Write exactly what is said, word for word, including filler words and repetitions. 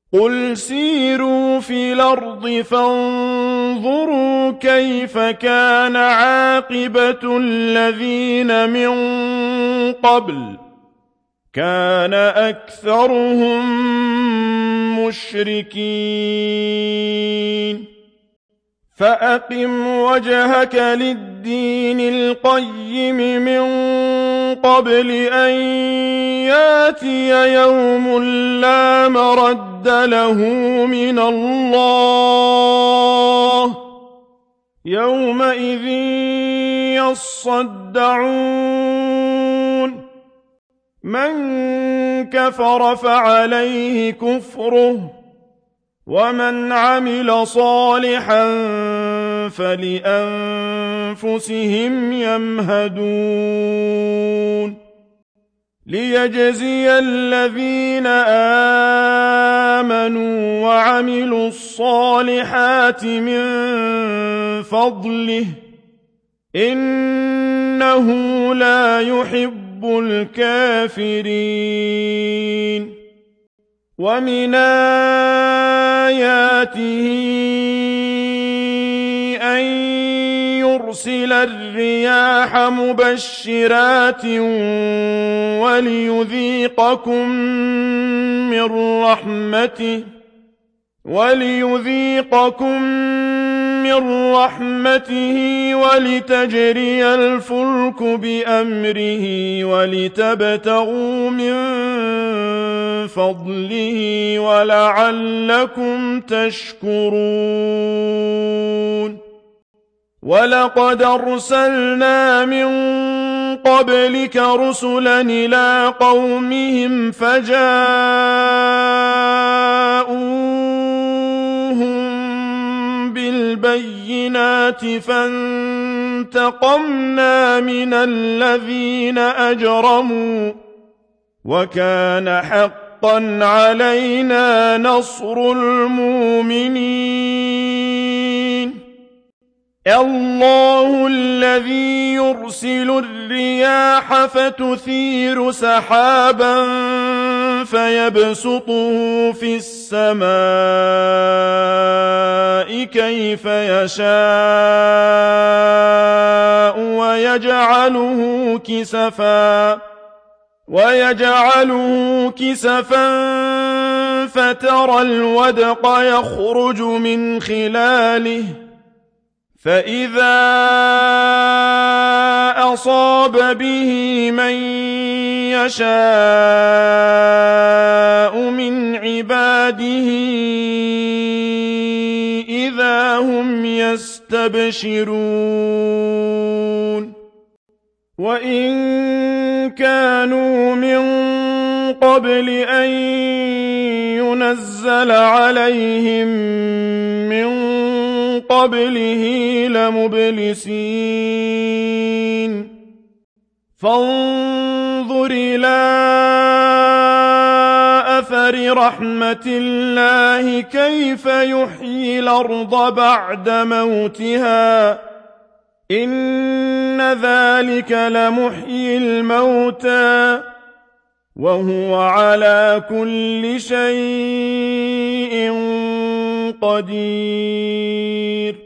قُلْ سِيرُوا فِي الْأَرْضِ فَانظُرُوا كَيْفَ كَانَ عَاقِبَةُ الَّذِينَ مِن قَبْلُ ۚ كَانَ أَكْثَرُهُم مُّشْرِكِينَ فَأَقِمْ وَجْهَكَ لِلدِّينِ الْقَيِّمِ مِن قَبْلِ أَن يَأْتِيَ يَوْمٌ لَّا مَرَدَّ لَهُ مِنَ اللَّهِ ۖ يَوْمَئِذٍ يَصَّدَّعُونَ مَن كَفَرَ فَعَلَيْهِ كُفْرُهُ ۖ وَمَنْ عَمِلَ صَالِحًا فَلِأَنفُسِهِمْ يَمْهَدُونَ لِيَجْزِيَ الَّذِينَ آمَنُوا وَعَمِلُوا الصَّالِحَاتِ مِن فَضْلِهِ ۚ إِنَّهُ لَا يُحِبُّ الْكَافِرِينَ وَمِنْ آيَاتِهِ أَن يُرْسِلَ الرِّيَاحَ مُبَشِّرَاتٍ وَلِيُذِيقَكُم مِّن رَّحْمَتِهِ وَلِيُذِيقَكُم مِّن رَّحْمَتِهِ وَلِتَجْرِيَ الْفُلْكُ بِأَمْرِهِ وَلِتَبْتَغُوا مِن فَضْلِهِ وَلَعَلَّكُمْ تَشْكُرُونَ وَلَقَدْ أَرْسَلْنَا مِن قَبْلِكَ رُسُلًا إِلَىٰ قَوْمِهِمْ فَجَاءُوهُم بِالْبَيِّنَاتِ فَانتَقَمْنَا مِنَ الَّذِينَ أَجْرَمُوا ۖ وَكَانَ حَقًّا عَلَيْنَا نَصْرُ الْمُؤْمِنِينَ اللَّهُ الَّذِي يُرْسِلُ الرِّيَاحَ فَتُثِيرُ سَحَابًا فَيَبْسُطُهُ فِي السَّمَاءِ كَيْفَ يَشَاءُ وَيَجْعَلُهُ كِسَفًا وَيَجْعَلُهُ كِسَفًا فَتَرَى الْوَدْقَ يَخْرُجُ مِنْ خِلَالِهِ فَإِذَا أَصَابَ بِهِ مَن يَشَاءُ مِنْ عِبَادِهِ إِذَا هُمْ يَسْتَبْشِرُونَ وَإِن كَانُوا مِن قَبْلِ أَن يُنَزَّلَ عَلَيْهِم مِّن قَبْلِهِ لَمُبْلِسِينَ فَانظُرْ إِلَىٰ أَثَرِ رَحْمَتِ اللَّهِ كَيْفَ يُحْيِي الْأَرْضَ بَعْدَ مَوْتِهَا ۚ إِنَّ ذَٰلِكَ لَمُحْيِي الْمَوْتَىٰ ۖ وَهُوَ عَلَىٰ كُلِّ شَيْءٍ قَدِيرٌ